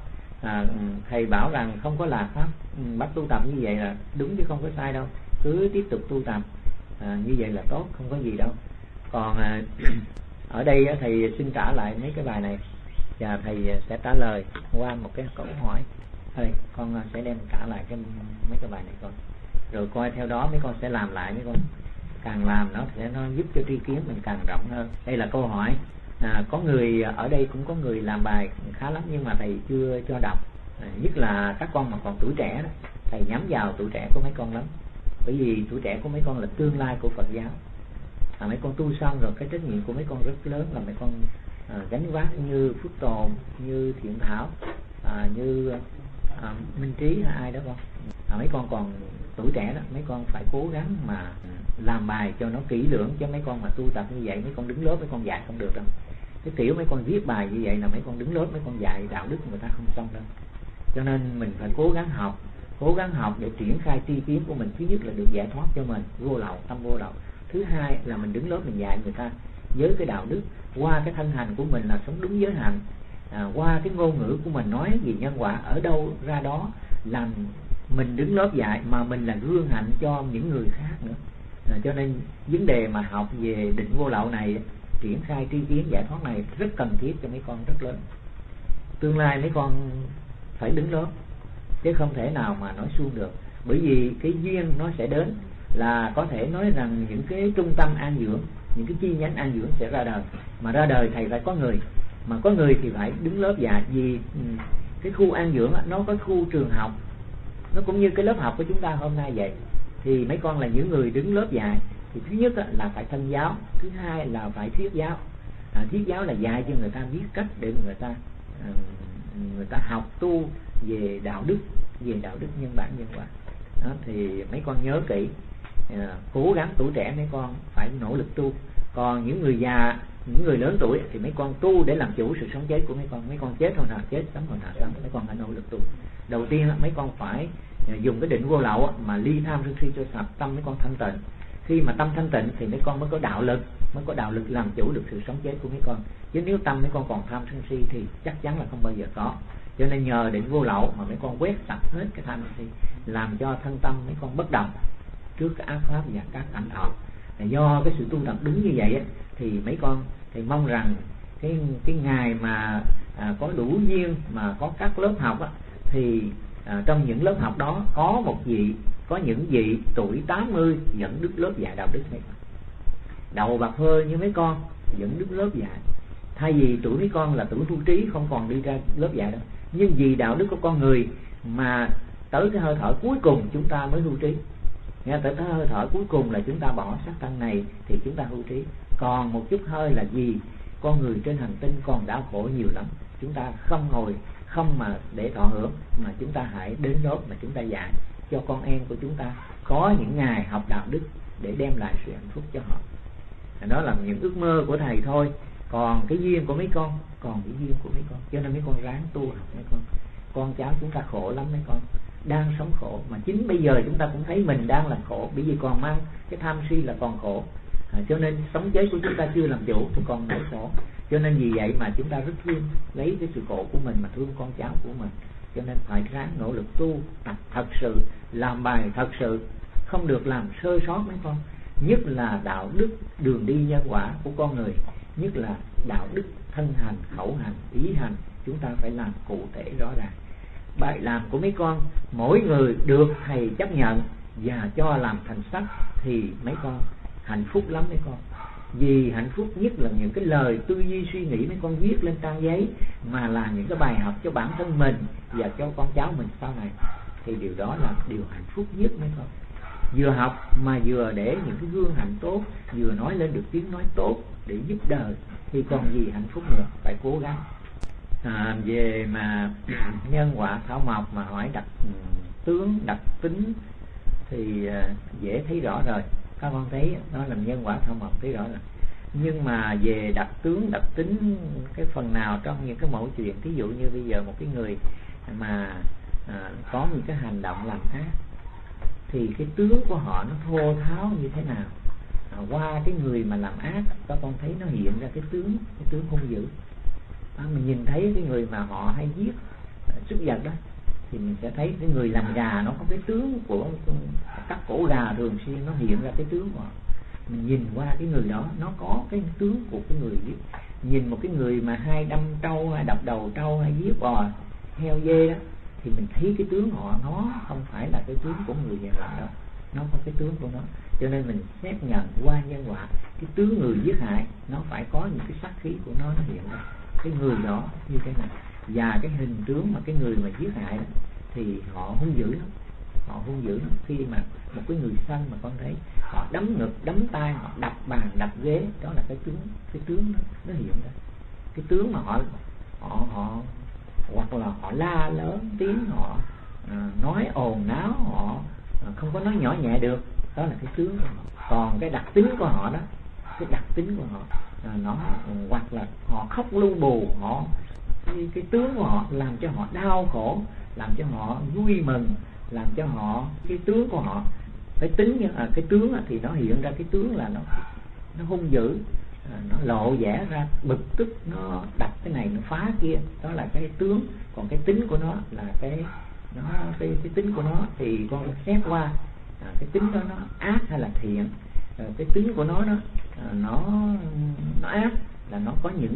thầy bảo rằng không có là pháp bắt tu tập như vậy là đúng chứ không có sai đâu, cứ tiếp tục tu tập như vậy là tốt, không có gì đâu. Còn ở đây thầy xin trả lại mấy cái bài này và thầy sẽ trả lời qua một cái câu hỏi. Thôi con sẽ đem trả lại mấy cái bài này con, rồi coi theo đó mấy con sẽ làm lại, mấy con càng làm nó giúp cho tri kiến mình càng rộng hơn. Đây là câu hỏi. Có người ở đây cũng có người làm bài khá lắm nhưng mà thầy chưa cho đọc, nhất là các con mà còn tuổi trẻ đó, thầy nhắm vào tuổi trẻ của mấy con lắm, bởi vì tuổi trẻ của mấy con là tương lai của Phật giáo. Mấy con tu xong rồi cái trách nhiệm của mấy con rất lớn, là mấy con gánh vác như Phước Tồn, như Thiện Thảo, như Minh Trí hay ai đó con. Mấy con còn tuổi trẻ đó, mấy con phải cố gắng mà làm bài cho nó kỹ lưỡng, chứ mấy con mà tu tập như vậy mấy con đứng lớp mấy con dạy không được đâu. Cái kiểu mấy con viết bài như vậy là mấy con đứng lớp mấy con dạy đạo đức người ta không xong đâu. Cho nên mình phải cố gắng học để triển khai tri kiến của mình. Thứ nhất là được giải thoát cho mình, vô lậu, tâm vô lậu. Thứ hai là mình đứng lớp mình dạy người ta với cái đạo đức, qua cái thân hành của mình là sống đúng giới hạnh, qua cái ngôn ngữ của mình nói gì nhân quả ở đâu ra đó, làm mình đứng lớp dạy mà mình là gương hạnh cho những người khác nữa. Cho nên vấn đề mà học về định vô lậu này, triển khai tri kiến giải thoát này rất cần thiết cho mấy con, rất lớn. Tương lai mấy con phải đứng lớp chứ không thể nào mà nói suông được, bởi vì cái duyên nó sẽ đến, là có thể nói rằng những cái trung tâm an dưỡng, những cái chi nhánh an dưỡng sẽ ra đời, mà ra đời thầy phải có người, mà có người thì phải đứng lớp dạy. Vì cái khu an dưỡng nó có khu trường học, nó cũng như cái lớp học của chúng ta hôm nay vậy, thì mấy con là những người đứng lớp dạy. Thì thứ nhất là phải thân giáo, thứ hai là phải thuyết giáo. Thuyết giáo là dạy cho người ta biết cách để người ta học tu về đạo đức nhân bản nhân quả. Đó, thì mấy con nhớ kỹ, cố gắng tuổi trẻ mấy con phải nỗ lực tu. Còn những người già, những người lớn tuổi thì mấy con tu để làm chủ sự sống chết của mấy con. Mấy con chết hồi nào chết, sống hồi nào sống, mấy con phải nỗ lực tu. Đầu tiên mấy con phải dùng cái định vô lậu mà ly tham sân si cho sạch tâm mấy con thanh tịnh. Khi mà tâm thanh tịnh thì mấy con mới có đạo lực làm chủ được sự sống chết của mấy con. Chứ nếu tâm mấy con còn tham sân si thì chắc chắn là không bao giờ có. Cho nên nhờ định vô lậu mà mấy con quét sạch hết cái tham sân si, làm cho thân tâm mấy con bất động trước cái ác pháp và các cảnh thọ. Do cái sự tu tập đúng như vậy thì mấy con thì mong rằng cái ngày mà có đủ duyên mà có các lớp học thì trong những lớp học đó có những vị tuổi 80 dẫn đức lớp dạy đạo đức này, đầu bạc phơ như mấy con dẫn đức lớp dạy. Thay vì tuổi mấy con là tuổi hưu trí không còn đi ra lớp dạy đâu, nhưng vì đạo đức của con người mà tới cái hơi thở cuối cùng chúng ta mới hưu trí. Nghe tới cái hơi thở cuối cùng là chúng ta bỏ xác thân này thì chúng ta hưu trí. Còn một chút hơi là gì? Con người trên hành tinh còn đau khổ nhiều lắm. Chúng ta không mà để thọ hưởng, mà chúng ta hãy đến lớp mà chúng ta dạy cho con em của chúng ta có những ngày học đạo đức để đem lại sự hạnh phúc cho họ. Đó là những ước mơ của thầy thôi. Còn cái duyên của mấy con, cho nên mấy con ráng tu học mấy con cháu chúng ta khổ lắm, mấy con đang sống khổ, mà chính bây giờ chúng ta cũng thấy mình đang là khổ, bởi vì còn mang cái tham si là còn khổ. Cho nên sống chết của chúng ta chưa làm chủ thì còn nỗi khổ. Cho nên vì vậy mà chúng ta rất thương lấy cái sự khổ của mình mà thương con cháu của mình. Cho nên phải ráng nỗ lực tu tập thật sự, làm bài thật sự, không được làm sơ sót mấy con. Nhất là đạo đức đường đi nhân quả của con người, nhất là đạo đức thân hành, khẩu hành, ý hành, chúng ta phải làm cụ thể rõ ràng. Bài làm của mấy con mỗi người được thầy chấp nhận và cho làm thành sách thì mấy con hạnh phúc lắm mấy con. Vì hạnh phúc nhất là những cái lời tư duy suy nghĩ mấy con viết lên trang giấy, mà là những cái bài học cho bản thân mình và cho con cháu mình sau này, thì điều đó là điều hạnh phúc nhất mấy con. Vừa học mà vừa để những cái gương hạnh tốt, vừa nói lên được tiếng nói tốt để giúp đời, thì còn gì hạnh phúc nữa. Phải cố gắng. Về mà nhân quả thảo mộc mà hỏi đặc tướng đặc tính thì dễ thấy rõ rồi. Các con thấy nó là nhân quả thảo mộc thấy rõ rồi. Nhưng mà về đặc tướng đặc tính cái phần nào trong những cái mẫu chuyện, ví dụ như bây giờ một cái người mà có những cái hành động làm ác thì cái tướng của họ nó thô tháo như thế nào. Qua cái người mà làm ác các con thấy nó hiện ra cái tướng hung dữ. Mình nhìn thấy cái người mà họ hay giết súc vật đó, thì mình sẽ thấy cái người làm gà nó có cái tướng của các cổ gà thường xuyên nó hiện ra cái tướng của họ. Mình nhìn qua cái người đó nó có cái tướng của cái người giết. Nhìn một cái người mà hay đâm trâu, hay đập đầu trâu, hay giết bò heo dê đó, thì mình thấy cái tướng họ nó không phải là cái tướng của người giàn lận đâu, nó có cái tướng của nó. Cho nên mình xét nhận qua nhân quả, cái tướng người giết hại nó phải có những cái sát khí của nó hiện ra cái người đó như thế này. Và cái hình tướng mà cái người mà giết hại đó, thì họ hung dữ lắm, họ hung dữ lắm. Khi mà một cái người sân mà con thấy họ đấm ngực, đấm tay, họ đập bàn, đập ghế, đó là cái tướng đó, nó hiện ra cái tướng mà họ hoặc là họ la lớn tiếng, họ nói ồn náo, họ không có nói nhỏ nhẹ được, đó là cái tướng của họ. Còn cái đặc tính của họ đó, cái đặc tính của họ nó hoặc là họ khóc lu bù, họ cái tướng của họ làm cho họ đau khổ, làm cho họ vui mừng, làm cho họ cái tướng của họ cái tính như cái tướng thì nó hiện ra cái tướng là nó hung dữ, nó lộ vẻ ra bực tức, nó đập cái này, nó phá kia, đó là cái tướng. Còn cái tính của nó là cái tính của nó thì con xét qua cái tính đó nó ác hay là thiện. Cái tính của nó nó ác là nó có những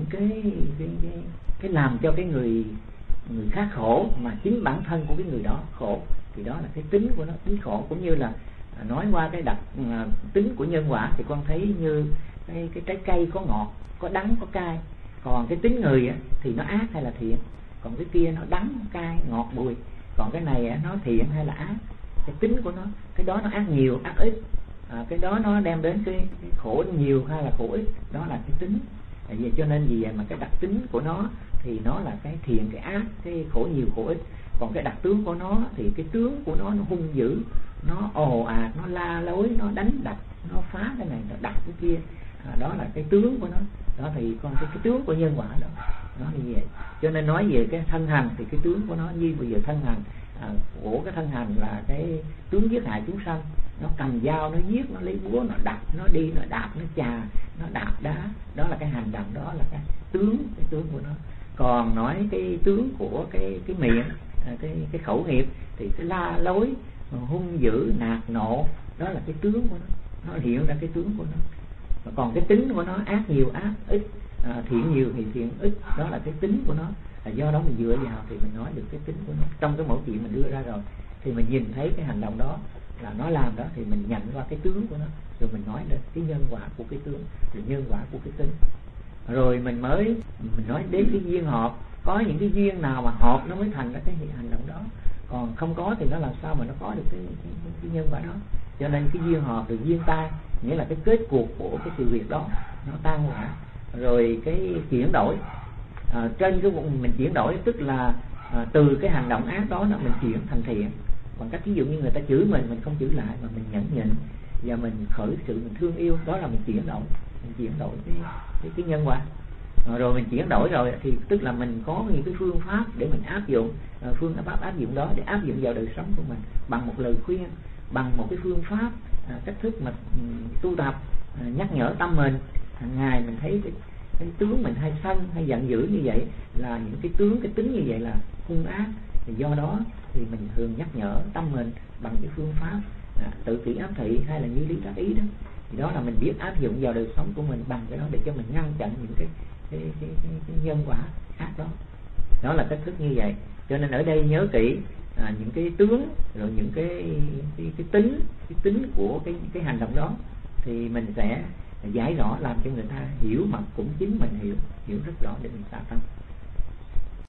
cái làm cho cái người khác khổ, mà chính bản thân của cái người đó khổ, thì đó là cái tính của nó, tính khổ. Cũng như là nói qua cái đặc tính của nhân quả thì con thấy như cái trái cây có ngọt, có đắng, có cay. Còn cái tính người thì nó ác hay là thiện, còn cái kia nó đắng, cay, ngọt, bùi. Còn cái này nó thiện hay là ác, cái tính của nó, cái đó nó ác nhiều, ác ít, cái đó nó đem đến cái khổ nhiều hay là khổ ít, đó là cái tính. Cho nên vì vậy mà cái đặc tính của nó thì nó là cái thiện, cái ác, cái khổ nhiều, khổ ít. Còn cái đặc tướng của nó thì cái tướng của nó hung dữ, nó ồ ạt, nó la lối, nó đánh đập, nó phá cái này, nó đập cái kia, đó là cái tướng của nó. Đó thì con cái tướng của nhân quả đó, nó như vậy. Cho nên nói về cái thân hành thì cái tướng của nó như bây giờ thân hành của cái thân hành là cái tướng giết hại chúng sanh. Nó cầm dao, nó giết, nó lấy búa, nó đập, nó đi, nó đạp, nó chà, nó đạp đá, đó là cái hành động, đó là cái tướng của nó. Còn nói cái tướng của cái miệng, cái khẩu nghiệp thì cái la lối, hung dữ, nạt nộ, đó là cái tướng của nó hiện ra cái tướng của nó. Còn cái tính của nó ác nhiều, ác ít, thiện nhiều thì thiện ít, đó là cái tính của nó. Do đó mình dựa vào thì mình nói được cái tính của nó. Trong cái mẫu chuyện mình đưa ra rồi thì mình nhìn thấy cái hành động đó là nó làm đó, thì mình nhận qua cái tướng của nó, rồi mình nói đến cái nhân quả của cái tướng, rồi nhân quả của cái tính. Rồi mình nói đến cái duyên hợp. Có những cái duyên nào mà hợp nó mới thành ra cái hành động đó, còn không có thì nó làm sao mà nó có được cái nhân quả đó. Cho nên cái duyên hợp rồi duyên tai, nghĩa là cái kết cuộc của cái sự việc đó nó tan hoại. Rồi cái chuyển đổi, trên cái mình chuyển đổi tức là từ cái hành động ác đó mình chuyển thành thiện. Bằng cách ví dụ như người ta chửi mình không chửi lại mà mình nhẫn nhịn và mình khởi sự mình thương yêu, đó là mình chuyển đổi cái nhân quả. Rồi mình chuyển đổi rồi thì tức là mình có những cái phương pháp để mình áp dụng, phương pháp áp dụng đó để áp dụng vào đời sống của mình bằng một lời khuyên, bằng một cái phương pháp, cách thức mà tu tập, nhắc nhở tâm mình. Hàng ngày mình thấy cái tướng mình hay sân hay giận dữ như vậy là những cái tướng, cái tính như vậy là hung ác. Thì do đó thì mình thường nhắc nhở tâm mình bằng cái phương pháp tự kỷ ám thị hay là như lý tác ý đó. Thì đó là mình biết áp dụng vào đời sống của mình bằng cái đó để cho mình ngăn chặn những cái nhân quả ác đó. Đó là cách thức như vậy. Cho nên ở đây nhớ kỹ những cái tướng, rồi những cái tính của cái hành động đó thì mình sẽ giải rõ, làm cho người ta hiểu mà cũng chính mình hiểu rất rõ để mình xả tâm.